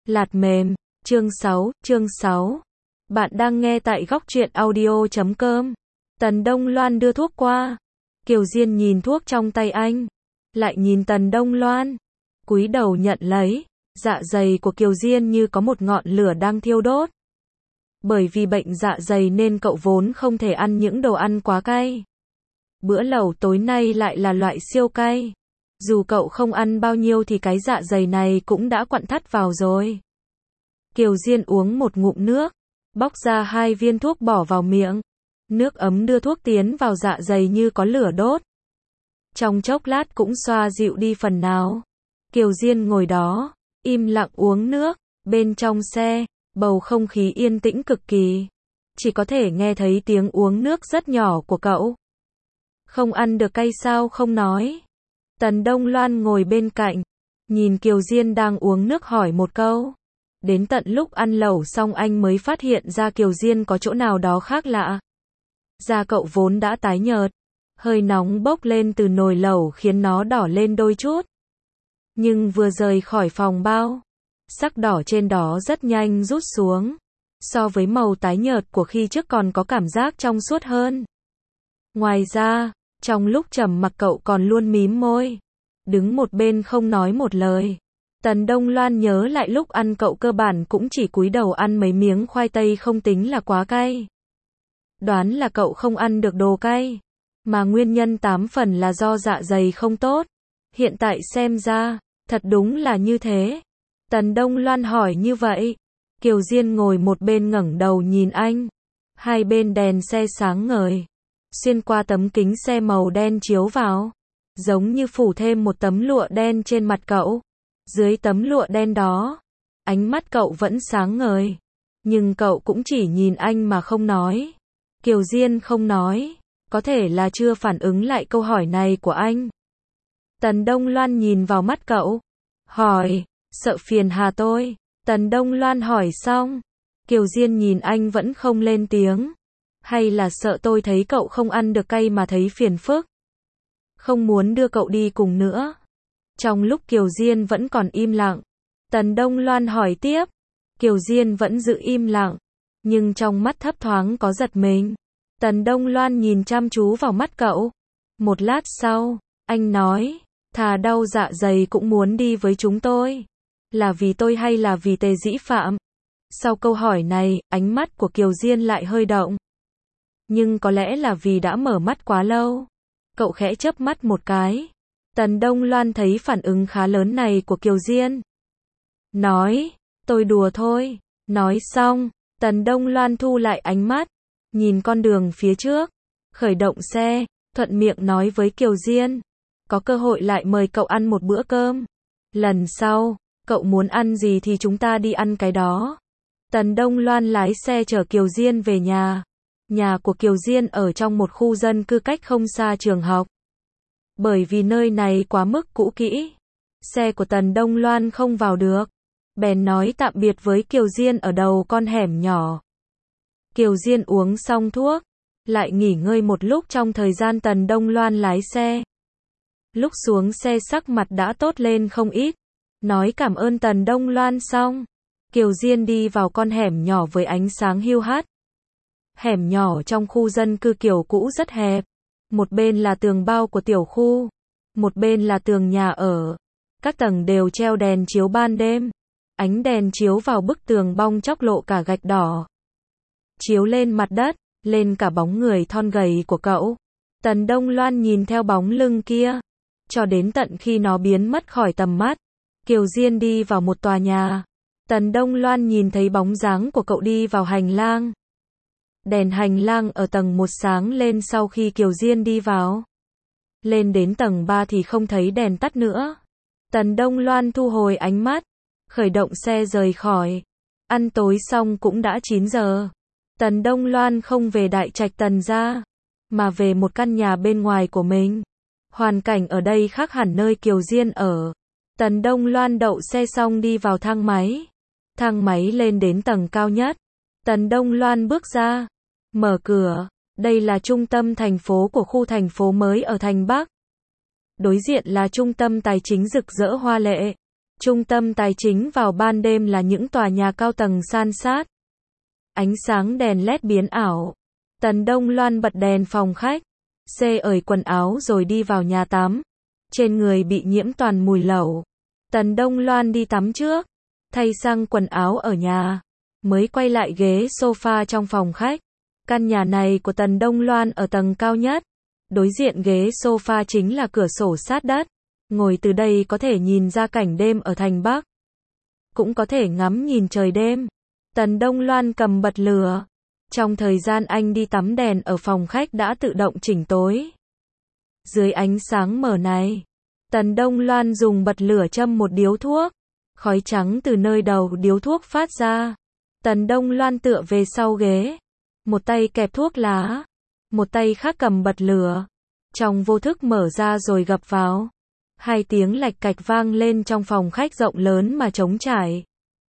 Lạt mềm, chương 6. Bạn đang nghe tại góc truyện audio.com. Tần Đông Loan đưa thuốc qua. Kiều Diên nhìn thuốc trong tay anh, lại nhìn Tần Đông Loan, cúi đầu nhận lấy. Dạ dày của Kiều Diên như có một ngọn lửa đang thiêu đốt. Bởi vì bệnh dạ dày nên cậu vốn không thể ăn những đồ ăn quá cay. Bữa lẩu tối nay lại là loại siêu cay. Dù cậu không ăn bao nhiêu thì cái dạ dày này cũng đã quặn thắt vào rồi. Kiều Diên uống một ngụm nước, bóc ra 2 viên thuốc bỏ vào miệng. Nước ấm đưa thuốc tiến vào dạ dày như có lửa đốt. Trong chốc lát cũng xoa dịu đi phần nào. Kiều Diên ngồi đó, im lặng uống nước. Bên trong xe, bầu không khí yên tĩnh cực kỳ. Chỉ có thể nghe thấy tiếng uống nước rất nhỏ của cậu. Không ăn được cay sao không nói. Tần Đông Loan ngồi bên cạnh, nhìn Kiều Diên đang uống nước hỏi một câu. Đến tận lúc ăn lẩu xong anh mới phát hiện ra Kiều Diên có chỗ nào đó khác lạ. Da cậu vốn đã tái nhợt, hơi nóng bốc lên từ nồi lẩu khiến nó đỏ lên đôi chút. Nhưng vừa rời khỏi phòng bao, sắc đỏ trên đó rất nhanh rút xuống. So với màu tái nhợt của khi trước còn có cảm giác trong suốt hơn. Ngoài ra, trong lúc trầm mặc cậu còn luôn mím môi, đứng một bên không nói một lời. Tần Đông Loan nhớ lại lúc ăn cậu cơ bản cũng chỉ cúi đầu ăn mấy miếng khoai tây không tính là quá cay. Đoán là cậu không ăn được đồ cay, mà nguyên nhân 8 phần là do dạ dày không tốt. Hiện tại xem ra, thật đúng là như thế. Tần Đông Loan hỏi như vậy. Kiều Diên ngồi một bên ngẩng đầu nhìn anh. Hai bên đèn xe sáng ngời, xuyên qua tấm kính xe màu đen chiếu vào, giống như phủ thêm một tấm lụa đen trên mặt cậu. Dưới tấm lụa đen đó, ánh mắt cậu vẫn sáng ngời, nhưng cậu cũng chỉ nhìn anh mà không nói. Kiều Diên không nói, có thể là chưa phản ứng lại câu hỏi này của anh. Tần Đông Loan nhìn vào mắt cậu, hỏi, sợ phiền hà tôi? Tần Đông Loan hỏi xong, Kiều Diên nhìn anh vẫn không lên tiếng. Hay là sợ tôi thấy cậu không ăn được cay mà thấy phiền phức? Không muốn đưa cậu đi cùng nữa. Trong lúc Kiều Diên vẫn còn im lặng, Tần Đông Loan hỏi tiếp. Kiều Diên vẫn giữ im lặng, nhưng trong mắt thấp thoáng có giật mình. Tần Đông Loan nhìn chăm chú vào mắt cậu. Một lát sau, anh nói, thà đau dạ dày cũng muốn đi với chúng tôi. Là vì tôi hay là vì Tề Dĩ Phạm? Sau câu hỏi này, ánh mắt của Kiều Diên lại hơi động. Nhưng có lẽ là vì đã mở mắt quá lâu. Cậu khẽ chớp mắt một cái. Tần Đông Loan thấy phản ứng khá lớn này của Kiều Diên. Nói, tôi đùa thôi. Nói xong, Tần Đông Loan thu lại ánh mắt, nhìn con đường phía trước, khởi động xe, thuận miệng nói với Kiều Diên. Có cơ hội lại mời cậu ăn một bữa cơm. Lần sau, cậu muốn ăn gì thì chúng ta đi ăn cái đó. Tần Đông Loan lái xe chở Kiều Diên về nhà. Nhà của Kiều Diên ở trong một khu dân cư cách không xa trường học. Bởi vì nơi này quá mức cũ kỹ, xe của Tần Đông Loan không vào được. Bèn nói tạm biệt với Kiều Diên ở đầu con hẻm nhỏ. Kiều Diên uống xong thuốc, lại nghỉ ngơi một lúc trong thời gian Tần Đông Loan lái xe. Lúc xuống xe sắc mặt đã tốt lên không ít. Nói cảm ơn Tần Đông Loan xong, Kiều Diên đi vào con hẻm nhỏ với ánh sáng hiu hắt. Hẻm nhỏ trong khu dân cư kiểu cũ rất hẹp. Một bên là tường bao của tiểu khu, một bên là tường nhà ở. Các tầng đều treo đèn chiếu ban đêm. Ánh đèn chiếu vào bức tường bong chóc lộ cả gạch đỏ. Chiếu lên mặt đất, lên cả bóng người thon gầy của cậu. Tần Đông Loan nhìn theo bóng lưng kia, cho đến tận khi nó biến mất khỏi tầm mắt. Kiều Diên đi vào một tòa nhà. Tần Đông Loan nhìn thấy bóng dáng của cậu đi vào hành lang. Đèn hành lang ở tầng 1 sáng lên sau khi Kiều Diên đi vào. Lên đến tầng 3 thì không thấy đèn tắt nữa. Tần Đông Loan thu hồi ánh mắt, khởi động xe rời khỏi. Ăn tối xong cũng đã 9 giờ. Tần Đông Loan không về đại trạch Tần gia, mà về một căn nhà bên ngoài của mình. Hoàn cảnh ở đây khác hẳn nơi Kiều Diên ở. Tần Đông Loan đậu xe xong đi vào thang máy. Thang máy lên đến tầng cao nhất. Tần Đông Loan bước ra, mở cửa. Đây là trung tâm thành phố của khu thành phố mới ở thành Bắc. Đối diện là trung tâm tài chính rực rỡ hoa lệ. Trung tâm tài chính vào ban đêm là những tòa nhà cao tầng san sát. Ánh sáng đèn LED biến ảo. Tần Đông Loan bật đèn phòng khách. Ởi quần áo rồi đi vào nhà tắm. Trên người bị nhiễm toàn mùi lẩu. Tần Đông Loan đi tắm trước. Thay sang quần áo ở nhà. Mới quay lại ghế sofa trong phòng khách. Căn nhà này của Tần Đông Loan ở tầng cao nhất. Đối diện ghế sofa chính là cửa sổ sát đất. Ngồi từ đây có thể nhìn ra cảnh đêm ở thành Bắc. Cũng có thể ngắm nhìn trời đêm. Tần Đông Loan cầm bật lửa. Trong thời gian anh đi tắm đèn ở phòng khách đã tự động chỉnh tối. Dưới ánh sáng mờ này, Tần Đông Loan dùng bật lửa châm một điếu thuốc. Khói trắng từ nơi đầu điếu thuốc phát ra. Tần Đông Loan tựa về sau ghế. Một tay kẹp thuốc lá. Một tay khác cầm bật lửa. Trong vô thức mở ra rồi gập vào. 2 tiếng lạch cạch vang lên trong phòng khách rộng lớn mà trống trải.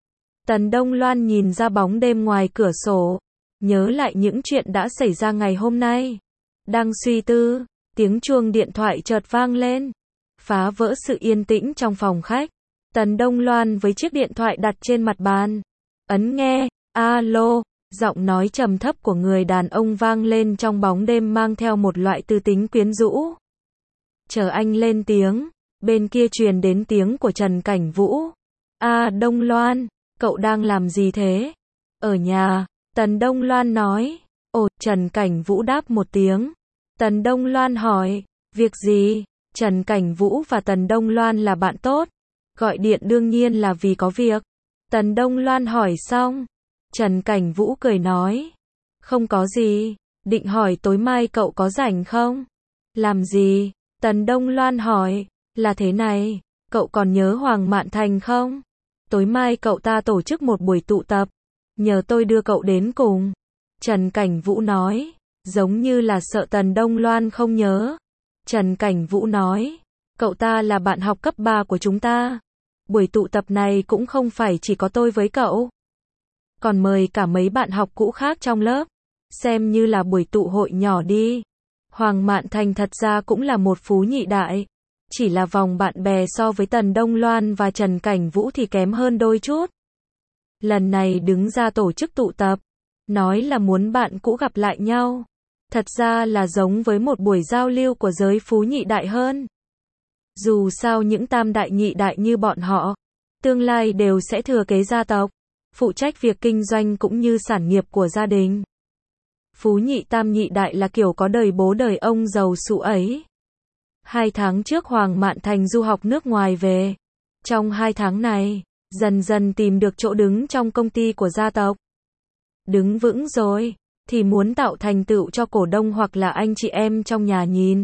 Tần Đông Loan nhìn ra bóng đêm ngoài cửa sổ. Nhớ lại những chuyện đã xảy ra ngày hôm nay. Đang suy tư, tiếng chuông điện thoại chợt vang lên. Phá vỡ sự yên tĩnh trong phòng khách. Tần Đông Loan với chiếc điện thoại đặt trên mặt bàn. Ấn nghe, alo, giọng nói trầm thấp của người đàn ông vang lên trong bóng đêm mang theo một loại tư tính quyến rũ. Chờ anh lên tiếng, bên kia truyền đến tiếng của Trần Cảnh Vũ. Đông Loan, cậu đang làm gì thế? Ở nhà, Tần Đông Loan nói. Trần Cảnh Vũ đáp một tiếng. Tần Đông Loan hỏi, việc gì? Trần Cảnh Vũ và Tần Đông Loan là bạn tốt. Gọi điện đương nhiên là vì có việc. Tần Đông Loan hỏi xong. Trần Cảnh Vũ cười nói. Không có gì, định hỏi tối mai cậu có rảnh không? Làm gì? Tần Đông Loan hỏi. Là thế này, cậu còn nhớ Hoàng Mạn Thành không? Tối mai cậu ta tổ chức một buổi tụ tập. Nhờ tôi đưa cậu đến cùng. Trần Cảnh Vũ nói. Giống như là sợ Tần Đông Loan không nhớ. Trần Cảnh Vũ nói. Cậu ta là bạn học cấp 3 của chúng ta. Buổi tụ tập này cũng không phải chỉ có tôi với cậu. Còn mời cả mấy bạn học cũ khác trong lớp. Xem như là buổi tụ hội nhỏ đi. Hoàng Mạn Thành thật ra cũng là một phú nhị đại. Chỉ là vòng bạn bè so với Tần Đông Loan và Trần Cảnh Vũ thì kém hơn đôi chút. Lần này đứng ra tổ chức tụ tập. Nói là muốn bạn cũ gặp lại nhau. Thật ra là giống với một buổi giao lưu của giới phú nhị đại hơn. Dù sao những tam đại nhị đại như bọn họ, tương lai đều sẽ thừa kế gia tộc, phụ trách việc kinh doanh cũng như sản nghiệp của gia đình. Phú nhị tam nhị đại là kiểu có đời bố đời ông giàu sụ ấy. 2 tháng trước Hoàng Mạn Thành du học nước ngoài về. Trong 2 tháng này, dần dần tìm được chỗ đứng trong công ty của gia tộc. Đứng vững rồi, thì muốn tạo thành tựu cho cổ đông hoặc là anh chị em trong nhà nhìn.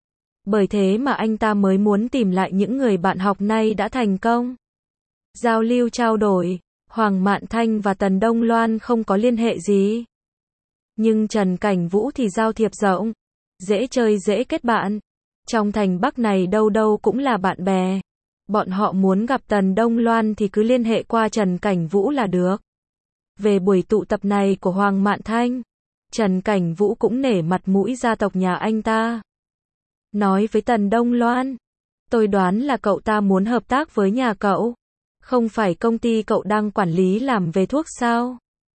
Bởi thế mà anh ta mới muốn tìm lại những người bạn học nay đã thành công. Giao lưu trao đổi, Hoàng Mạn Thanh và Tần Đông Loan không có liên hệ gì. Nhưng Trần Cảnh Vũ thì giao thiệp rộng, dễ chơi dễ kết bạn. Trong thành Bắc này đâu đâu cũng là bạn bè. Bọn họ muốn gặp Tần Đông Loan thì cứ liên hệ qua Trần Cảnh Vũ là được. Về buổi tụ tập này của Hoàng Mạn Thanh, Trần Cảnh Vũ cũng nể mặt mũi gia tộc nhà anh ta. Nói với Tần Đông Loan, tôi đoán là cậu ta muốn hợp tác với nhà cậu. Không phải công ty cậu đang quản lý làm về thuốc sao?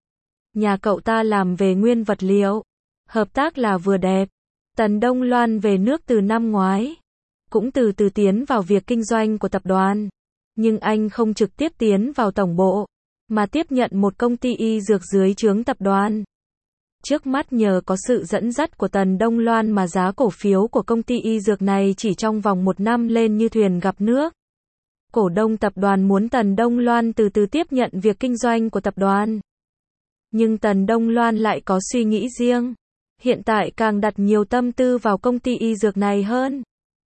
Nhà cậu ta làm về nguyên vật liệu. Hợp tác là vừa đẹp. Tần Đông Loan về nước từ năm ngoái. Cũng từ từ tiến vào việc kinh doanh của tập đoàn. Nhưng anh không trực tiếp tiến vào tổng bộ, mà tiếp nhận một công ty y dược dưới trướng tập đoàn. Trước mắt nhờ có sự dẫn dắt của Tần Đông Loan mà giá cổ phiếu của công ty y dược này chỉ trong vòng 1 năm lên như thuyền gặp nước. Cổ đông tập đoàn muốn Tần Đông Loan từ từ tiếp nhận việc kinh doanh của tập đoàn. Nhưng Tần Đông Loan lại có suy nghĩ riêng. Hiện tại càng đặt nhiều tâm tư vào công ty y dược này hơn.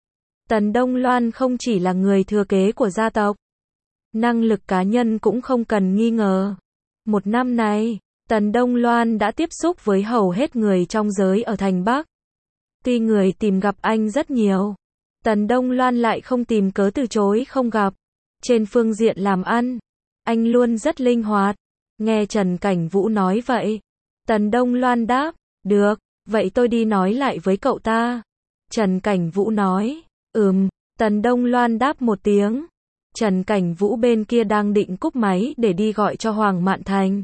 Tần Đông Loan không chỉ là người thừa kế của gia tộc. Năng lực cá nhân cũng không cần nghi ngờ. 1 năm này, Tần Đông Loan đã tiếp xúc với hầu hết người trong giới ở thành Bắc. Tuy người tìm gặp anh rất nhiều, Tần Đông Loan lại không tìm cớ từ chối không gặp. Trên phương diện làm ăn, anh luôn rất linh hoạt. Nghe Trần Cảnh Vũ nói vậy, Tần Đông Loan đáp, được, vậy tôi đi nói lại với cậu ta. Trần Cảnh Vũ nói, Tần Đông Loan đáp một tiếng. Trần Cảnh Vũ bên kia đang định cúp máy để đi gọi cho Hoàng Mạn Thành.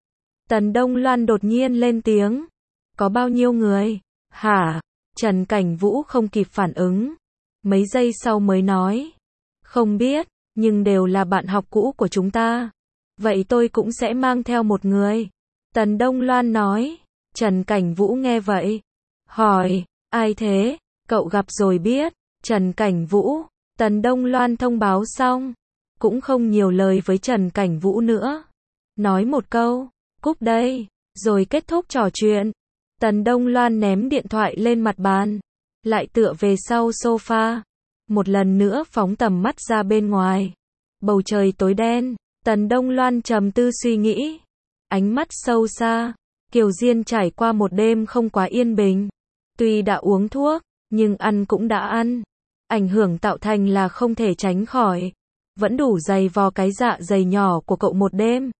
Tần Đông Loan đột nhiên lên tiếng. Có bao nhiêu người? Hả? Trần Cảnh Vũ không kịp phản ứng. Mấy giây sau mới nói. Không biết, nhưng đều là bạn học cũ của chúng ta. Vậy tôi cũng sẽ mang theo một người. Tần Đông Loan nói. Trần Cảnh Vũ nghe vậy. Hỏi, ai thế? Cậu gặp rồi biết. Trần Cảnh Vũ. Tần Đông Loan thông báo xong. Cũng không nhiều lời với Trần Cảnh Vũ nữa. Nói một câu, cúp đây, rồi kết thúc trò chuyện. Tần Đông Loan ném điện thoại lên mặt bàn. Lại tựa về sau sofa. Một lần nữa phóng tầm mắt ra bên ngoài. Bầu trời tối đen. Tần Đông Loan trầm tư suy nghĩ. Ánh mắt sâu xa. Kiều Diên trải qua một đêm không quá yên bình. Tuy đã uống thuốc, nhưng ăn cũng đã ăn. Ảnh hưởng tạo thành là không thể tránh khỏi. Vẫn đủ dày vò cái dạ dày nhỏ của cậu một đêm.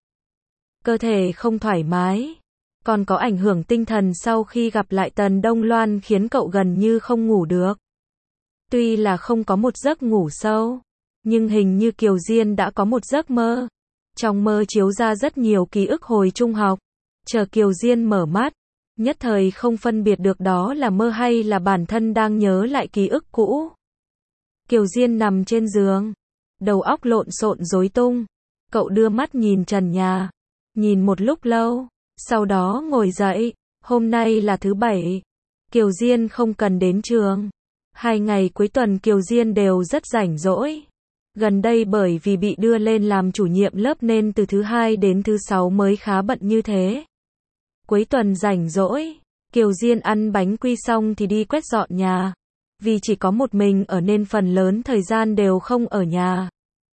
Cơ thể không thoải mái. Còn có ảnh hưởng tinh thần sau khi gặp lại Tần Đông Loan khiến cậu gần như không ngủ được. Tuy là không có một giấc ngủ sâu, nhưng hình như Kiều Diên đã có một giấc mơ. Trong mơ chiếu ra rất nhiều ký ức hồi trung học. Chờ Kiều Diên mở mắt, nhất thời không phân biệt được đó là mơ hay là bản thân đang nhớ lại ký ức cũ. Kiều Diên nằm trên giường, đầu óc lộn xộn rối tung. Cậu đưa mắt nhìn trần nhà, nhìn một lúc lâu, sau đó ngồi dậy. Hôm nay là thứ Bảy, Kiều Diên không cần đến trường. 2 ngày cuối tuần Kiều Diên đều rất rảnh rỗi. Gần đây bởi vì bị đưa lên làm chủ nhiệm lớp nên từ thứ Hai đến thứ Sáu mới khá bận như thế. Cuối tuần rảnh rỗi, Kiều Diên ăn bánh quy xong thì đi quét dọn nhà. Vì chỉ có một mình ở nên phần lớn thời gian đều không ở nhà.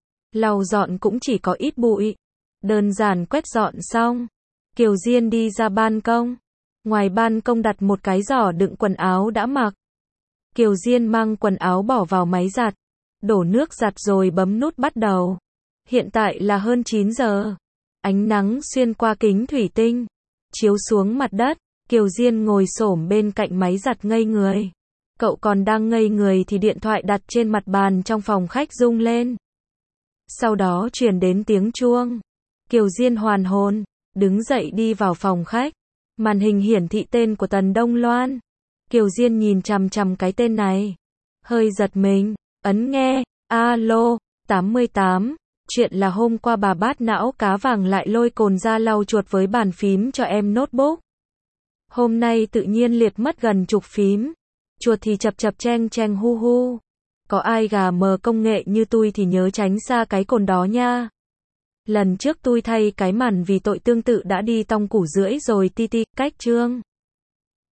Lau dọn cũng chỉ có ít bụi. Đơn giản quét dọn xong, Kiều Diên đi ra ban công. Ngoài ban công đặt một cái giỏ đựng quần áo đã mặc. Kiều Diên mang quần áo bỏ vào máy giặt, đổ nước giặt rồi bấm nút bắt đầu. Hiện tại là hơn 9 giờ. Ánh nắng xuyên qua kính thủy tinh, chiếu xuống mặt đất. Kiều Diên ngồi xổm bên cạnh máy giặt ngây người. Cậu còn đang ngây người thì điện thoại đặt trên mặt bàn trong phòng khách rung lên. Sau đó truyền đến tiếng chuông. Kiều Diên hoàn hồn, đứng dậy đi vào phòng khách. Màn hình hiển thị tên của Tần Đông Loan. Kiều Diên nhìn chằm chằm cái tên này, hơi giật mình, ấn nghe. Alo, 88. Chuyện là hôm qua bà bát não cá vàng lại lôi cồn ra lau chuột với bàn phím cho em notebook. Hôm nay tự nhiên liệt mất gần chục phím. Chuột thì chập chập cheng cheng hu hu. Có ai gà mờ công nghệ như tôi thì nhớ tránh xa cái cồn đó nha. Lần trước tôi thay cái màn vì tội tương tự đã đi tong củ rưỡi rồi ti ti, cách chương.